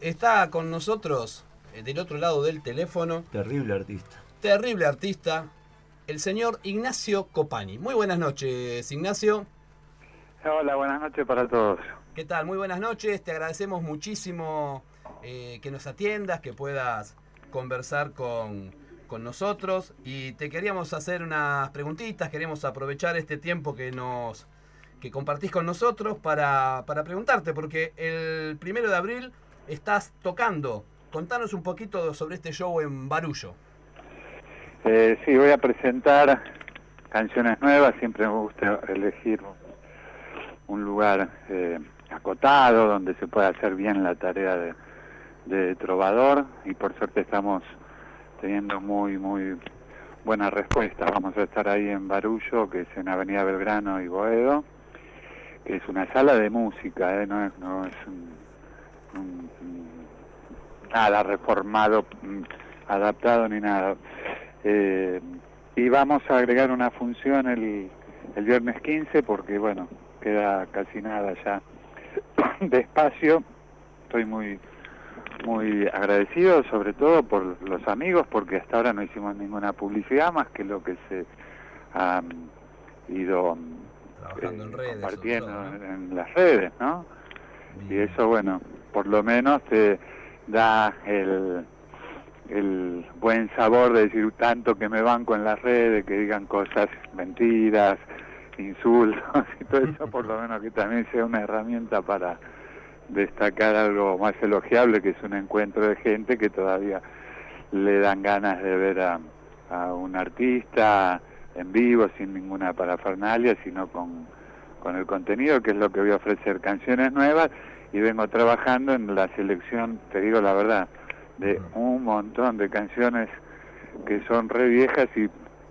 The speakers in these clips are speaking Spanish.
Está con nosotros, del otro lado del teléfono, terrible artista, el señor Ignacio Copani. Muy buenas noches, Ignacio. Hola, buenas noches para todos. ¿Qué tal? Muy buenas noches. Te agradecemos muchísimo que nos atiendas, que puedas conversar con nosotros. Y te queríamos hacer unas preguntitas, queremos aprovechar este tiempo que compartís con nosotros para preguntarte, porque el 1 de abril estás tocando. Contanos un poquito sobre este show en Barullo. Sí, voy a presentar canciones nuevas. Siempre me gusta elegir un lugar acotado donde se pueda hacer bien la tarea de trovador, y por suerte estamos teniendo muy buena respuesta. Vamos a estar ahí en Barullo, que es en Avenida Belgrano y Boedo, que es una sala de música, no es nada reformado, adaptado ni nada. Y vamos a agregar una función el viernes 15, porque bueno, queda casi nada ya de espacio. Estoy muy agradecido, sobre todo por los amigos, porque hasta ahora no hicimos ninguna publicidad más que lo que se ha ido trabajando en redes, compartiendo todo, ¿no? en las redes, ¿no? Bien. Y eso, bueno, por lo menos te da el buen sabor de decir tanto que me banco en las redes, que digan cosas, mentiras, insultos y todo eso, por lo menos que también sea una herramienta para destacar algo más elogiable, que es un encuentro de gente que todavía le dan ganas de ver a un artista en vivo, sin ninguna parafernalia, sino con el contenido, que es lo que voy a ofrecer, canciones nuevas, y vengo trabajando en la selección, te digo la verdad, de un montón de canciones que son re viejas y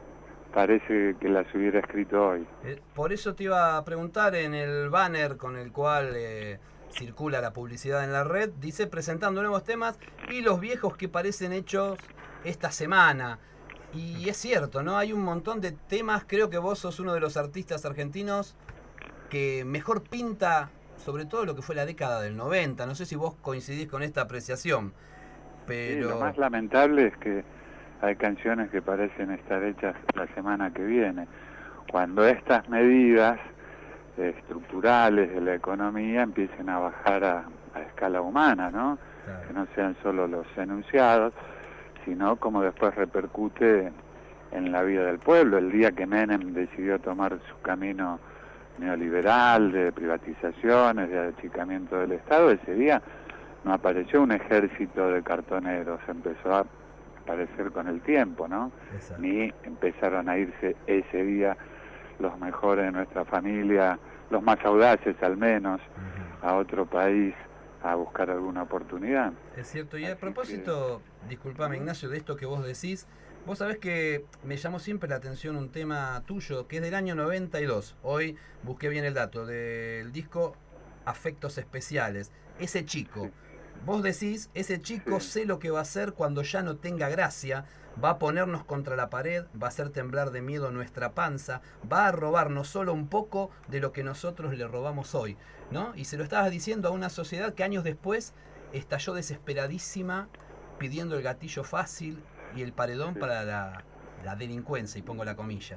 parece que las hubiera escrito hoy. Por eso te iba a preguntar, en el banner con el cual circula la publicidad en la red, dice presentando nuevos temas y los viejos que parecen hechos esta semana. Y es cierto, ¿no? Hay un montón de temas. Creo que vos sos uno de los artistas argentinos que mejor pinta, sobre todo lo que fue la década del 90. No sé si vos coincidís con esta apreciación, pero... Sí, lo más lamentable es que hay canciones que parecen estar hechas la semana que viene, cuando estas medidas estructurales de la economía empiecen a bajar a escala humana, ¿no? Claro. Que no sean solo los enunciados, sino como después repercute en la vida del pueblo. El día que Menem decidió tomar su camino neoliberal, de privatizaciones, de achicamiento del Estado, ese día no apareció un ejército de cartoneros, empezó a aparecer con el tiempo, ¿no? Exacto. Ni empezaron a irse ese día los mejores de nuestra familia, los más audaces al menos, a otro país a buscar alguna oportunidad. Es cierto, y a propósito, disculpame Ignacio, de esto que vos decís, vos sabés que me llamó siempre la atención un tema tuyo, que es del año 92. Hoy busqué bien el dato, del disco Afectos Especiales. Ese chico, vos decís, ese chico sé lo que va a hacer cuando ya no tenga gracia, va a ponernos contra la pared, va a hacer temblar de miedo nuestra panza, va a robarnos solo un poco de lo que nosotros le robamos hoy, ¿no? Y se lo estabas diciendo a una sociedad que años después estalló desesperadísima pidiendo el gatillo fácil y el paredón para la delincuencia, y pongo la comilla.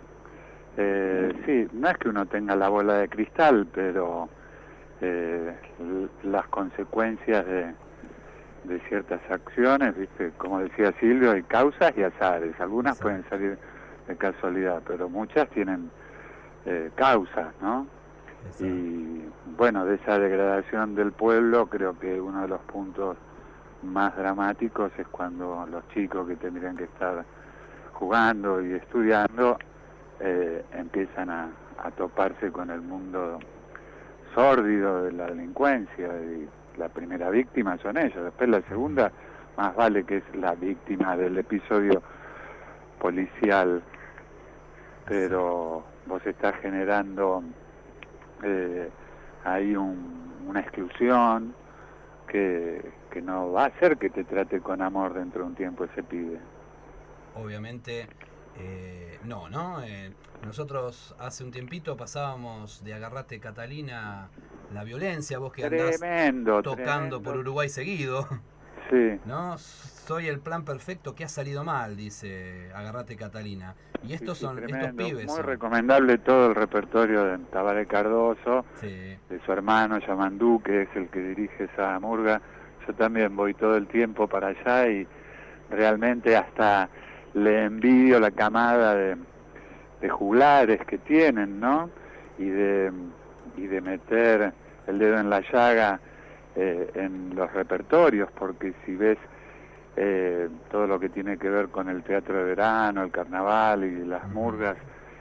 Sí, no es que uno tenga la bola de cristal, pero las consecuencias de ciertas acciones, ¿viste? Como decía Silvio, hay causas y azares. Algunas Exacto. Pueden salir de casualidad, pero muchas tienen causas, ¿no? Exacto. Y bueno, de esa degradación del pueblo, creo que uno de los puntos más dramáticos es cuando los chicos que tendrían que estar jugando y estudiando empiezan a toparse con el mundo sórdido de la delincuencia, y la primera víctima son ellos, después la segunda más vale que es la víctima del episodio policial, pero vos estás generando ahí una exclusión que no va a hacer que te trate con amor dentro de un tiempo ese pibe. Obviamente No. Nosotros hace un tiempito pasábamos de Agarrate Catalina la violencia, vos que andás tocando por Uruguay seguido. Sí. ¿No? Soy el plan perfecto que ha salido mal, dice Agarrate Catalina. Y estos son estos pibes. Muy recomendable todo el repertorio de Tabaré Cardoso, sí. De su hermano Yamandú, que es el que dirige esa murga. Yo también voy todo el tiempo para allá y realmente hasta le envidio la camada de juglares que tienen, ¿no? Y de meter el dedo en la llaga en los repertorios, porque si ves todo lo que tiene que ver con el teatro de verano, el carnaval y las murgas,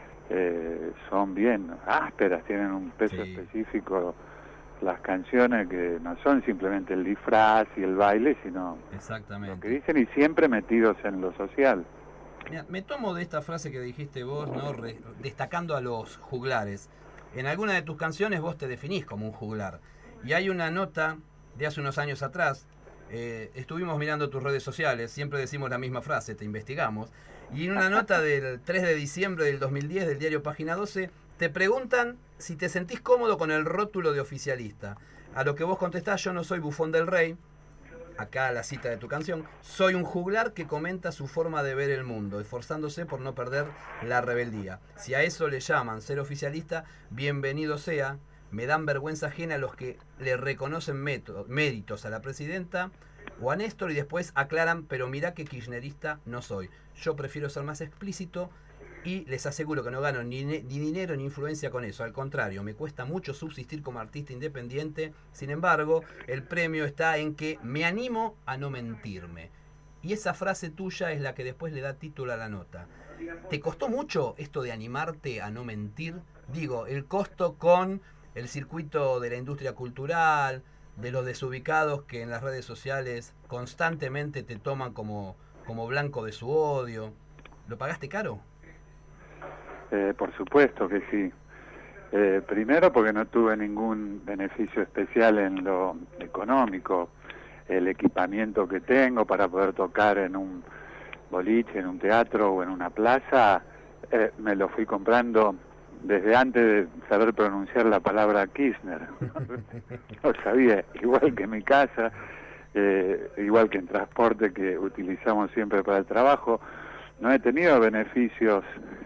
son bien ásperas, tienen un peso específico las canciones, que no son simplemente el disfraz y el baile, sino lo que dicen, y siempre metidos en lo social. Mira, me tomo de esta frase que dijiste vos, ¿no? Destacando a los juglares. En alguna de tus canciones vos te definís como un juglar. Y hay una nota de hace unos años atrás, estuvimos mirando tus redes sociales, siempre decimos la misma frase, te investigamos, y en una nota del 3 de diciembre del 2010 del diario Página 12, te preguntan si te sentís cómodo con el rótulo de oficialista. A lo que vos contestás: yo no soy bufón del rey. Acá la cita de tu canción: soy un juglar que comenta su forma de ver el mundo, esforzándose por no perder la rebeldía. Si a eso le llaman ser oficialista, bienvenido sea. Me dan vergüenza ajena los que le reconocen méritos a la presidenta o a Néstor y después aclaran: pero mirá que kirchnerista no soy. Yo prefiero ser más explícito y les aseguro que no gano ni dinero ni influencia con eso. Al contrario, me cuesta mucho subsistir como artista independiente. Sin embargo, el premio está en que me animo a no mentirme. Y esa frase tuya es la que después le da título a la nota. ¿Te costó mucho esto de animarte a no mentir? Digo, el costo con el circuito de la industria cultural, de los desubicados que en las redes sociales constantemente te toman como blanco de su odio. ¿Lo pagaste caro? Por supuesto que sí. Primero porque no tuve ningún beneficio especial en lo económico. El equipamiento que tengo para poder tocar en un boliche, en un teatro o en una plaza, me lo fui comprando desde antes de saber pronunciar la palabra Kirchner. Lo sabía, igual que en mi casa, igual que en transporte que utilizamos siempre para el trabajo. No he tenido beneficios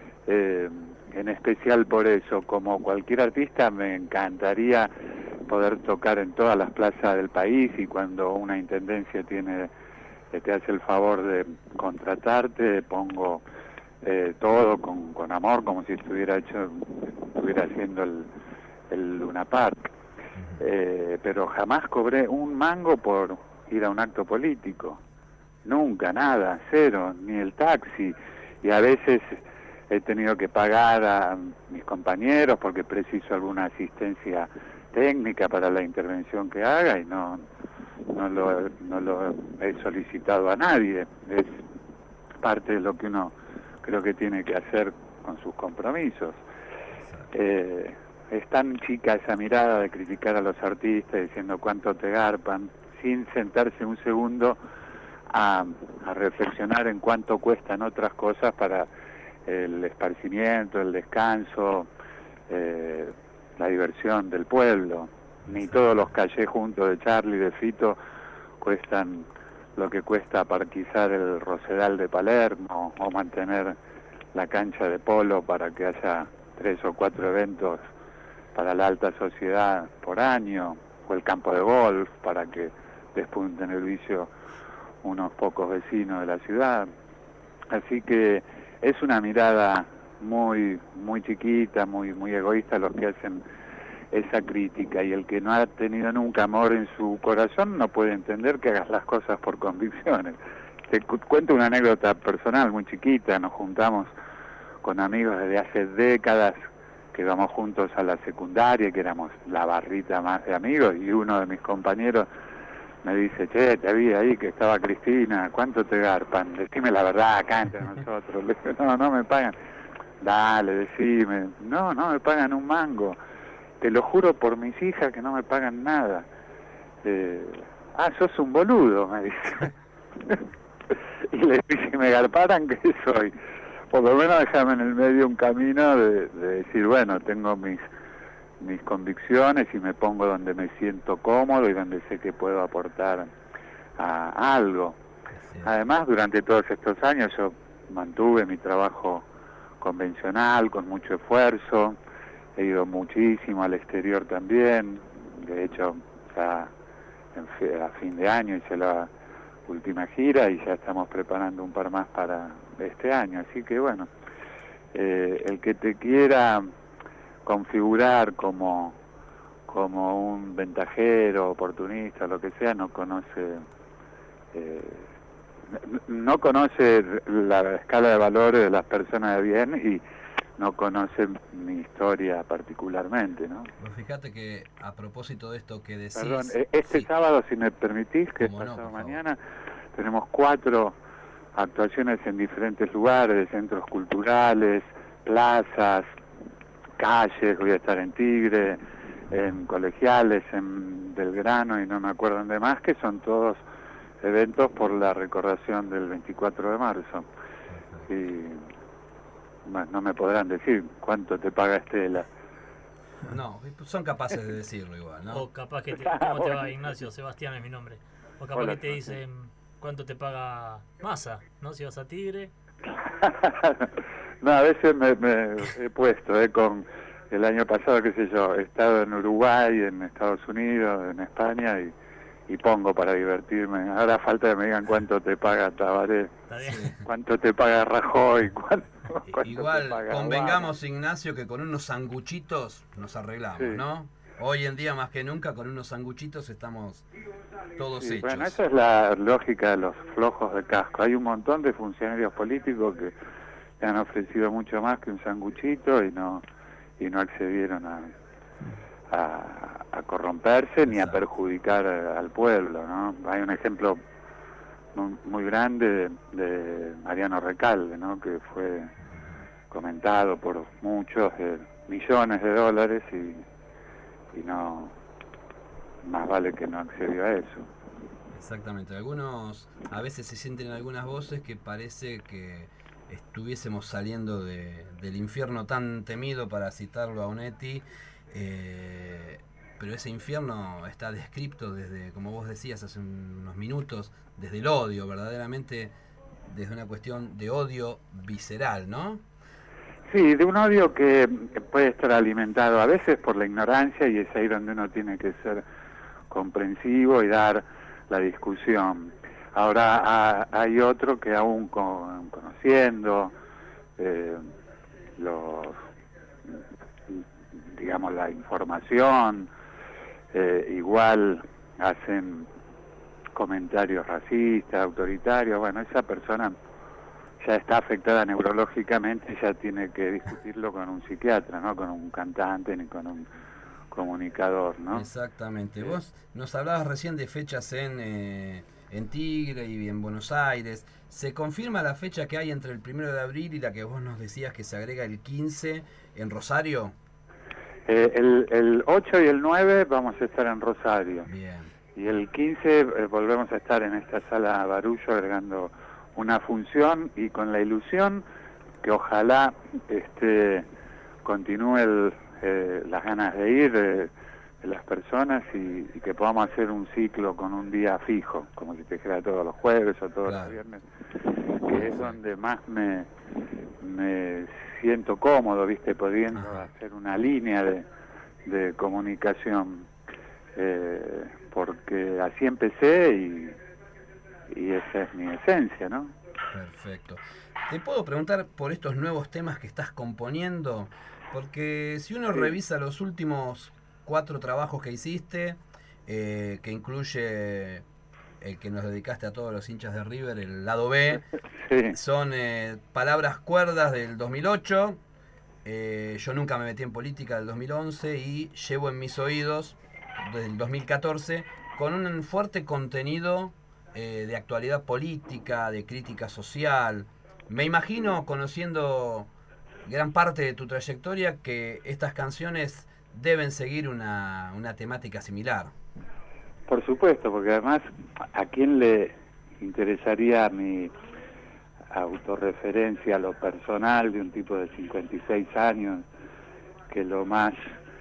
en especial por eso. Como cualquier artista, me encantaría poder tocar en todas las plazas del país, y cuando una intendencia te hace el favor de contratarte, pongo todo con amor, como si estuviera haciendo el Luna Park. Pero jamás cobré un mango por ir a un acto político. Nunca, nada, cero, ni el taxi. Y a veces he tenido que pagar a mis compañeros porque preciso alguna asistencia técnica para la intervención que haga, y no lo he solicitado a nadie. Es parte de lo que uno creo que tiene que hacer con sus compromisos. Es tan chica esa mirada de criticar a los artistas diciendo cuánto te garpan, sin sentarse un segundo a reflexionar en cuánto cuestan otras cosas para el esparcimiento, el descanso, la diversión del pueblo. Ni todos los callés juntos de Charlie, de Fito, cuestan lo que cuesta parquizar el Rosedal de Palermo o mantener la cancha de polo para que haya 3 o 4 eventos para la alta sociedad por año, o el campo de golf para que despunten el vicio unos pocos vecinos de la ciudad. Así que es una mirada muy chiquita, muy egoísta los que hacen esa crítica, y el que no ha tenido nunca amor en su corazón no puede entender que hagas las cosas por convicciones. Te cuento una anécdota personal muy chiquita. Nos juntamos con amigos desde hace décadas, que íbamos juntos a la secundaria, que éramos la barrita más de amigos, y uno de mis compañeros me dice: che, te vi ahí que estaba Cristina, ¿cuánto te garpan? Decime la verdad acá entre nosotros. Le dije: no me pagan. Dale, decime. No me pagan un mango. Te lo juro por mis hijas que no me pagan nada. Sos un boludo, me dice. Y le dije: si me garparan, ¿qué soy? por lo menos déjame en el medio un camino de decir, bueno, tengo mis convicciones y me pongo donde me siento cómodo y donde sé que puedo aportar a algo. Además, durante todos estos años yo mantuve mi trabajo convencional con mucho esfuerzo, he ido muchísimo al exterior también, de hecho ya a fin de año hice la última gira y ya estamos preparando un par más para este año, así que bueno, el que te quiera configurar como un ventajero, oportunista, lo que sea, no conoce la escala de valores de las personas de bien y no conoce mi historia particularmente, ¿no? Pues fíjate que a propósito de esto que decís... Perdón, este sábado, si me permitís, que es pasado mañana, tenemos 4 actuaciones en diferentes lugares, centros culturales, plazas, calles, voy a estar en Tigre, en Colegiales, en Belgrano y no me acuerdo dónde más, que son todos eventos por la recordación del 24 de marzo. Y bueno, no me podrán decir cuánto te paga Estela. No, son capaces de decirlo igual, ¿no? O capaz que ¿cómo te va, Ignacio? Sebastián es mi nombre. O capaz que te dicen cuánto te paga Massa, ¿no? Si vas a Tigre. No, a veces me he puesto, con el año pasado, qué sé yo, he estado en Uruguay, en Estados Unidos, en España y pongo para divertirme. Ahora falta que me digan cuánto te paga Tabaré, cuánto te paga Rajoy, cuánto igual te paga convengamos, Ignacio, que con unos sanguchitos nos arreglamos, sí, ¿no? Hoy en día más que nunca con unos sanguchitos estamos todos hechos. Bueno, esa es la lógica de los flojos de casco. Hay un montón de funcionarios políticos que le han ofrecido mucho más que un sanguchito y no accedieron a corromperse ni a perjudicar al pueblo, ¿no? Hay un ejemplo muy grande de Mariano Recalde, ¿no? Que fue comentado por muchos, millones de dólares y no, más vale que no accedió a eso. Exactamente, a veces se sienten algunas voces que parece que estuviésemos saliendo del infierno tan temido, para citarlo a Onetti, pero ese infierno está descrito desde, como vos decías hace unos minutos, desde el odio, verdaderamente desde una cuestión de odio visceral, ¿no? Sí, de un odio que puede estar alimentado a veces por la ignorancia y es ahí donde uno tiene que ser comprensivo y dar la discusión. Ahora hay otro que aún conociendo digamos la información, igual hacen comentarios racistas, autoritarios. Bueno, esa persona ya está afectada neurológicamente, ya tiene que discutirlo con un psiquiatra, no con un cantante ni con un comunicador, ¿no? Exactamente. Vos nos hablabas recién de fechas en Tigre y en Buenos Aires. ¿Se confirma la fecha que hay entre el 1 de abril y la que vos nos decías que se agrega el 15 en Rosario? El 8 y el 9 vamos a estar en Rosario. Bien. Y el 15 volvemos a estar en esta sala Barullo agregando una función y con la ilusión que ojalá continúe las ganas de ir de las personas y que podamos hacer un ciclo con un día fijo, como si te dijera todos los jueves o todos los viernes, que es donde más me siento cómodo, ¿viste? Pudiendo hacer una línea de comunicación, porque así empecé y esa es mi esencia, ¿no? Perfecto. ¿Te puedo preguntar por estos nuevos temas que estás componiendo? Porque si uno revisa los últimos 4 trabajos que hiciste, que incluye el que nos dedicaste a todos los hinchas de River, el lado B, son Palabras Cuerdas del 2008, Yo nunca me metí en política del 2011 y Llevo en mis oídos del 2014, con un fuerte contenido de actualidad política, de crítica social. Me imagino, conociendo gran parte de tu trayectoria, que estas canciones deben seguir una temática similar. Por supuesto, porque además, ¿a quién le interesaría autorreferencia a lo personal de un tipo de 56 años, que lo más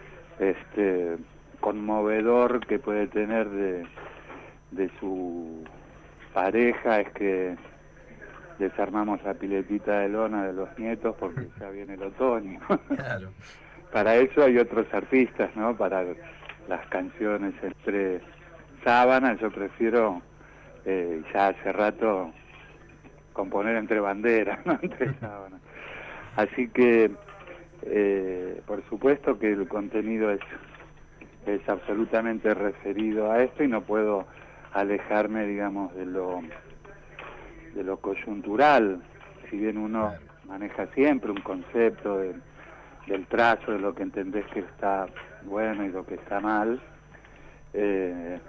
conmovedor que puede tener de su pareja es que desarmamos la piletita de lona de los nietos porque ya viene el otoño. Claro. Para eso hay otros artistas, ¿no? Para las canciones entre sábanas, yo prefiero ya hace rato componer entre banderas, no entre sábanas. Así que, por supuesto que el contenido es absolutamente referido a esto y no puedo alejarme, digamos, de lo coyuntural, si bien uno maneja siempre un concepto del trazo, de lo que entendés que está bueno y lo que está mal. Es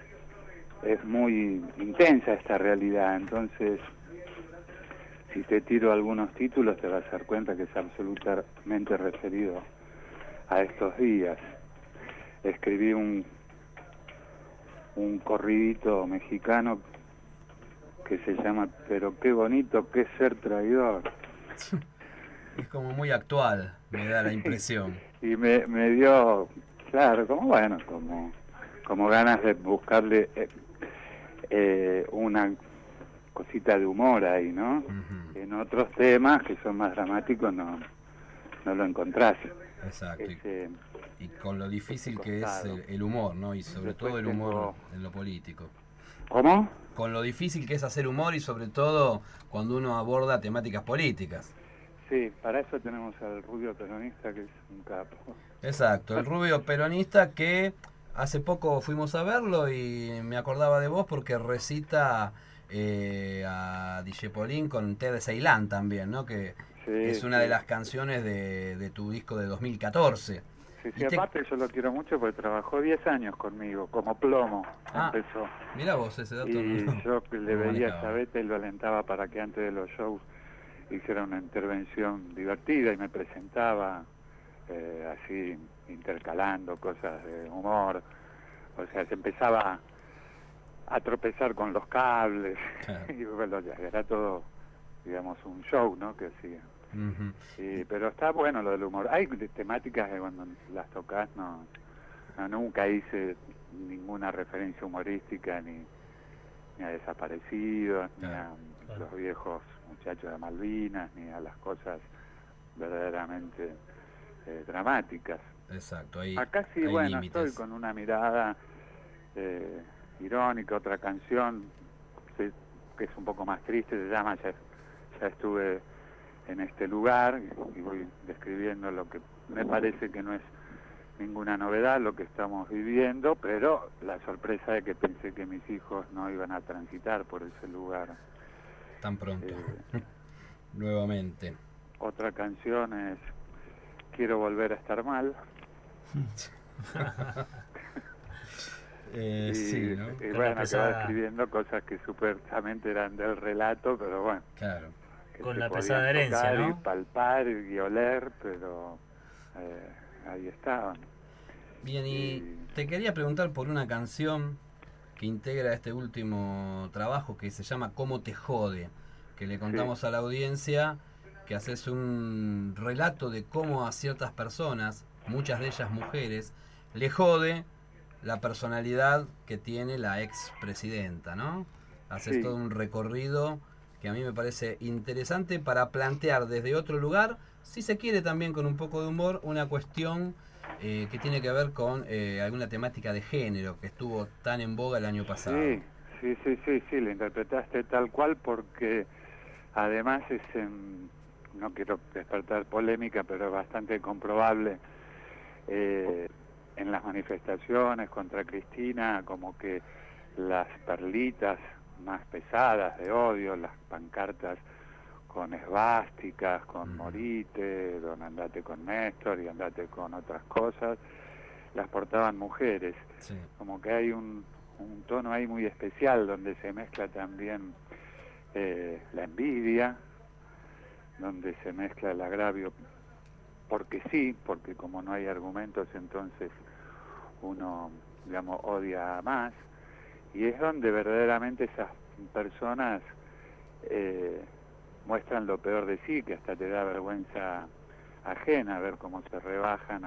muy intensa esta realidad, entonces si te tiro algunos títulos te vas a dar cuenta que es absolutamente referido a estos días. Escribí un corridito mexicano que se llama Pero qué bonito que es ser traidor. Es como muy actual, me da la impresión. Y me dio, claro, como ganas de buscarle una cosita de humor ahí, ¿no? Uh-huh. En otros temas que son más dramáticos no lo encontrás. Exacto. Y con lo difícil que es el humor, ¿no? Y sobre Después todo el humor en lo político. ¿Cómo? Con lo difícil que es hacer humor y sobre todo cuando uno aborda temáticas políticas. Sí, para eso tenemos al rubio peronista que es un capo. Exacto, el rubio peronista que hace poco fuimos a verlo y me acordaba de vos porque recita a DJ Polín con Té de Ceilán también, ¿no? Que sí, es una de las canciones de tu disco de 2014. Sí, aparte yo lo quiero mucho porque trabajó 10 años conmigo, como plomo empezó. Mirá vos, ese dato. Y yo le veía a Chaveta y lo alentaba para que antes de los shows hiciera una intervención divertida y me presentaba así intercalando cosas de humor, o sea, se empezaba a tropezar con los cables. Claro. Y bueno, ya era todo, digamos, un show, ¿no?, que hacía. Uh-huh. Sí, pero está bueno lo del humor. Hay temáticas que cuando las tocas nunca hice ninguna referencia humorística ni a desaparecidos, claro, ni a los viejos muchachos de Malvinas, ni a las cosas verdaderamente dramáticas. Exacto. Acá sí, bueno, límites. Estoy con una mirada irónica. Otra canción que es un poco más triste se llama Ya estuve en este lugar, y voy describiendo lo que me parece que no es ninguna novedad lo que estamos viviendo, pero la sorpresa de que pensé que mis hijos no iban a transitar por ese lugar tan pronto. Nuevamente. Otra canción es Quiero volver a estar mal. Sí, ¿no? Y bueno, que va escribiendo cosas que supuestamente eran del relato, pero bueno. Claro. Con la pesada herencia, ¿no? Y palpar y oler, pero ahí estaban. Bien, y te quería preguntar por una canción que integra este último trabajo que se llama ¿Cómo te jode? Que le contamos a la audiencia que haces un relato de cómo a ciertas personas, muchas de ellas mujeres, le jode la personalidad que tiene la expresidenta, ¿no? Haces todo un recorrido que a mí me parece interesante para plantear desde otro lugar, si se quiere también con un poco de humor, una cuestión que tiene que ver con alguna temática de género que estuvo tan en boga el año pasado. Sí, lo interpretaste tal cual porque además es, no quiero despertar polémica, pero es bastante comprobable en las manifestaciones contra Cristina, como que las perlitas más pesadas de odio, las pancartas con esvásticas, con Morite, don andate con Néstor y andate con otras cosas, las portaban mujeres. Sí. Como que hay un tono ahí muy especial donde se mezcla también la envidia, donde se mezcla el agravio porque sí, porque como no hay argumentos entonces uno, digamos, odia más, y es donde verdaderamente esas personas muestran lo peor de sí, que hasta te da vergüenza ajena ver cómo se rebajan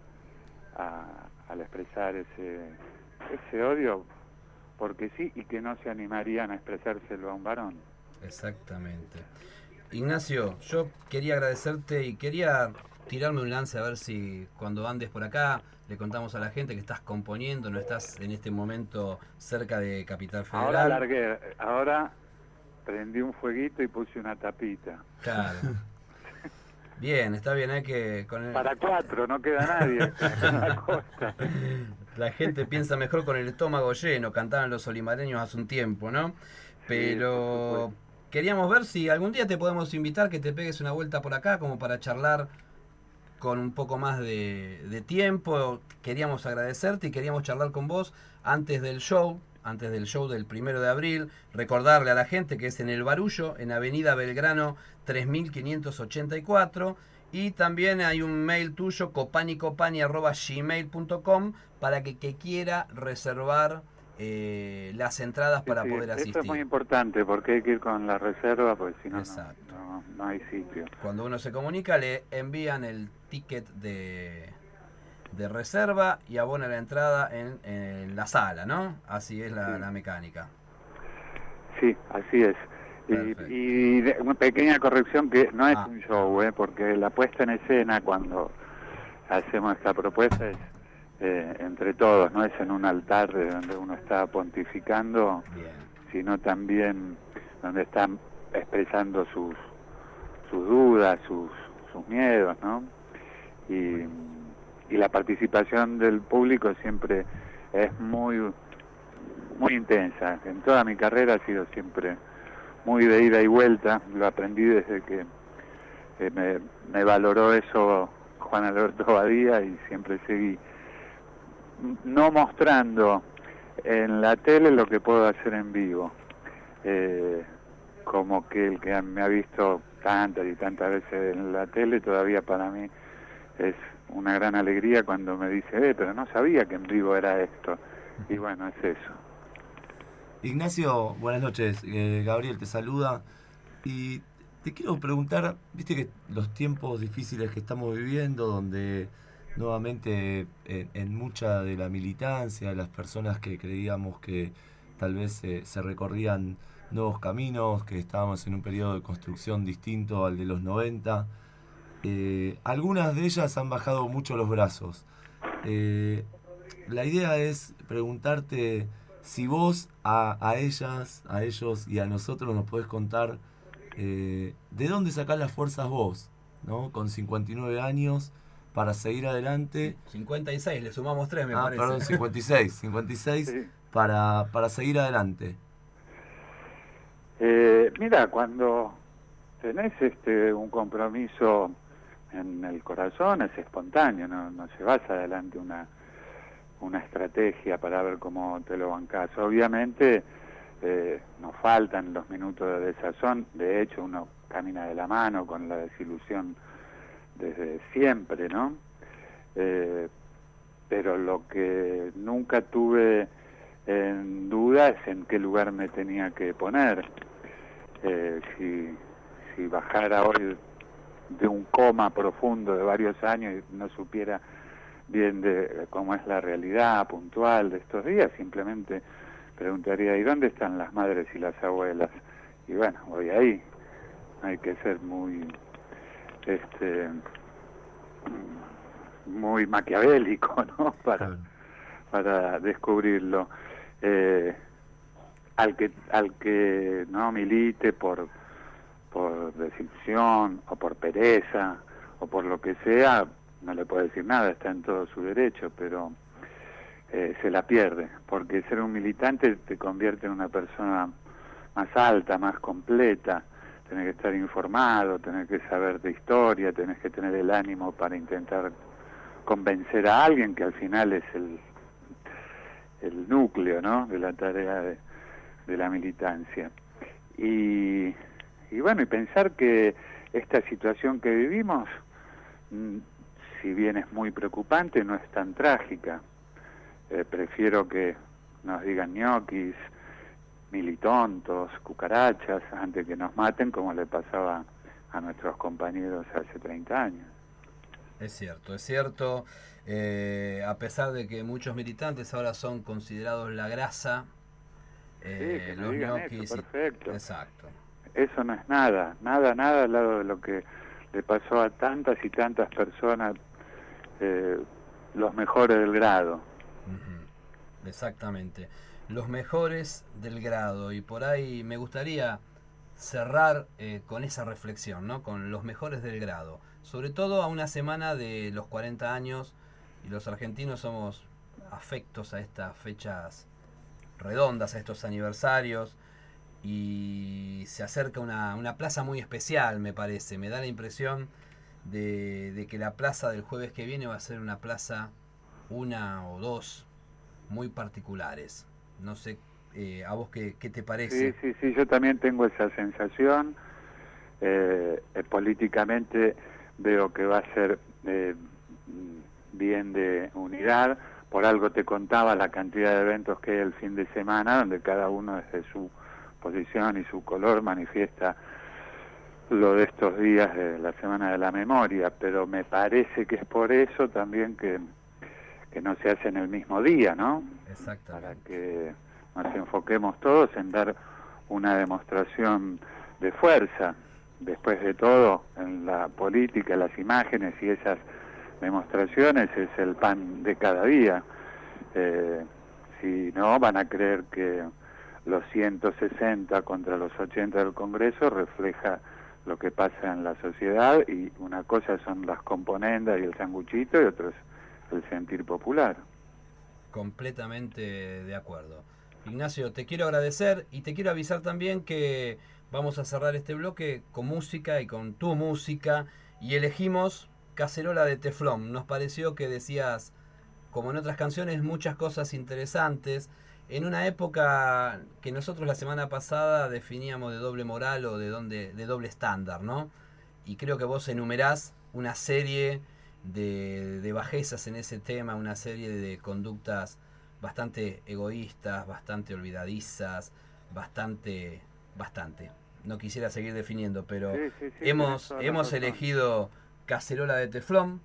al expresar ese odio, porque sí, y que no se animarían a expresárselo a un varón. Exactamente. Ignacio, yo quería agradecerte y quería tirarme un lance a ver si cuando andes por acá le contamos a la gente que estás componiendo, no estás en este momento cerca de Capital Federal. Ahora prendí un fueguito y puse una tapita. Claro. Bien, está bien, hay que... Para 4, no queda nadie en la costa. La gente piensa mejor con el estómago lleno, cantaban los olimareños hace un tiempo, ¿no? Pero queríamos ver si algún día te podemos invitar que te pegues una vuelta por acá como para charlar con un poco más de tiempo. Queríamos agradecerte y queríamos charlar con vos antes del show del 1 de abril, recordarle a la gente que es en El Barullo, en Avenida Belgrano 3584, y también hay un mail tuyo, copanicopani@gmail.com, para que quiera reservar las entradas para poder asistir. Esto es muy importante porque hay que ir con la reserva, porque si no, no hay sitio. Cuando uno se comunica le envían el ticket de reserva y abona la entrada en la sala, ¿no? Así es la mecánica. Sí, así es. Y una pequeña corrección, que no es un show, porque la puesta en escena cuando hacemos esta propuesta es entre todos, no es en un altar de donde uno está pontificando, sino también donde están expresando sus dudas, sus miedos, ¿no? Y la participación del público siempre es muy intensa. En toda mi carrera ha sido siempre muy de ida y vuelta. Lo aprendí desde que me valoró eso Juan Alberto Badía, y siempre seguí no mostrando en la tele lo que puedo hacer en vivo. Como que el que me ha visto tantas y tantas veces en la tele, todavía para mí es una gran alegría cuando me dice, pero no sabía que en vivo era esto. Y bueno, es eso. Ignacio, buenas noches. Gabriel te saluda. Y te quiero preguntar, viste que los tiempos difíciles que estamos viviendo, donde nuevamente en mucha de la militancia, las personas que creíamos que tal vez se recorrían nuevos caminos, que estábamos en un periodo de construcción distinto al de los 90, algunas de ellas han bajado mucho los brazos. La idea es preguntarte si vos a ellas, a ellos y a nosotros nos podés contar de dónde sacás las fuerzas vos, ¿no? Con 59 años para seguir adelante. 56, le sumamos 3, me parece. Perdón, 56 sí. para seguir adelante. Mira, cuando tenés un compromiso en el corazón, es espontáneo, no se basa adelante una estrategia para ver cómo te lo bancás. Obviamente nos faltan los minutos de desazón, de hecho uno camina de la mano con la desilusión desde siempre, ¿no? Pero lo que nunca tuve en duda es en qué lugar me tenía que poner. Si bajara hoy de un coma profundo de varios años y no supiera bien de cómo es la realidad puntual de estos días, simplemente preguntaría, ¿y dónde están las madres y las abuelas? Y bueno, voy ahí. Hay que ser muy muy maquiavélico, ¿no? Para descubrirlo. Al que no milite por desilusión o por pereza o por lo que sea, no le puedo decir nada, está en todo su derecho, pero se la pierde, porque ser un militante te convierte en una persona más alta, más completa. Tenés que estar informado, tenés que saber de historia, tenés que tener el ánimo para intentar convencer a alguien, que al final es el núcleo, ¿no?, de la tarea de la militancia. Y bueno, y pensar que esta situación que vivimos, si bien es muy preocupante, no es tan trágica. Prefiero que nos digan ñoquis militontos, cucarachas, antes que nos maten, como le pasaba a nuestros compañeros hace 30 años. Es cierto, es cierto. A pesar de que muchos militantes ahora son considerados la grasa, que los ñoquis... eso, perfecto. Exacto. Eso no es nada al lado de lo que le pasó a tantas y tantas personas, los mejores del grado. Uh-huh. Exactamente. Los mejores del grado. Y por ahí me gustaría cerrar con esa reflexión, ¿no? Con los mejores del grado. Sobre todo a una semana de los 40 años, y los argentinos somos afectos a estas fechas redondas, a estos aniversarios, y se acerca una plaza muy especial, me parece. Me da la impresión de que la plaza del jueves que viene va a ser una plaza, una o dos, muy particulares. No sé, ¿a vos qué te parece? Sí, yo también tengo esa sensación. Políticamente veo que va a ser bien de unidad. Por algo te contaba la cantidad de eventos que hay el fin de semana, donde cada uno desde su posición y su color manifiesta lo de estos días de la Semana de la Memoria, pero me parece que es por eso también que no se hace en el mismo día, ¿no? Exactamente. Para que nos enfoquemos todos en dar una demostración de fuerza. Después de todo, en la política, las imágenes y esas demostraciones es el pan de cada día. Si no, van a creer que los 160 contra los 80 del Congreso refleja lo que pasa en la sociedad, y una cosa son las componendas y el sanguchito, y otra es el sentir popular. Completamente de acuerdo. Ignacio, te quiero agradecer y te quiero avisar también que vamos a cerrar este bloque con música y con tu música, y elegimos Cacerola de Teflón. Nos pareció que decías, como en otras canciones, muchas cosas interesantes en una época que nosotros la semana pasada definíamos de doble moral o de doble estándar, ¿no? Y creo que vos enumerás una serie de bajezas en ese tema, una serie de conductas bastante egoístas, bastante olvidadizas, bastante. No quisiera seguir definiendo, pero sí, hemos elegido Cacerola de Teflón.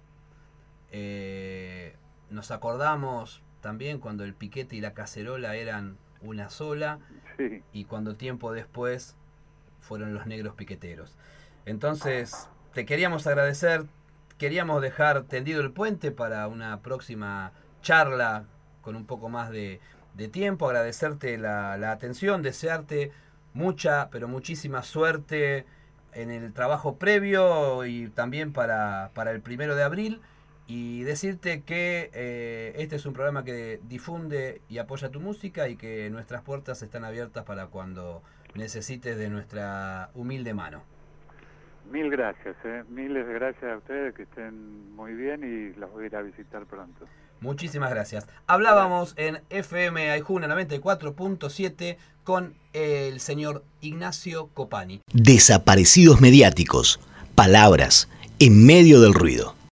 Nos acordamos también cuando el piquete y la cacerola eran una sola, sí, y cuando tiempo después fueron los negros piqueteros. Entonces, te queríamos agradecer, queríamos dejar tendido el puente para una próxima charla con un poco más de tiempo, agradecerte la atención, desearte mucha, pero muchísima suerte en el trabajo previo y también para el 1 de abril, y decirte que este es un programa que difunde y apoya tu música, y que nuestras puertas están abiertas para cuando necesites de nuestra humilde mano. Mil gracias, miles de gracias a ustedes, que estén muy bien, y los voy a ir a visitar pronto. Muchísimas gracias. Hablábamos en FM Aijuna 94.7 con el señor Ignacio Copani. Desaparecidos mediáticos. Palabras en medio del ruido.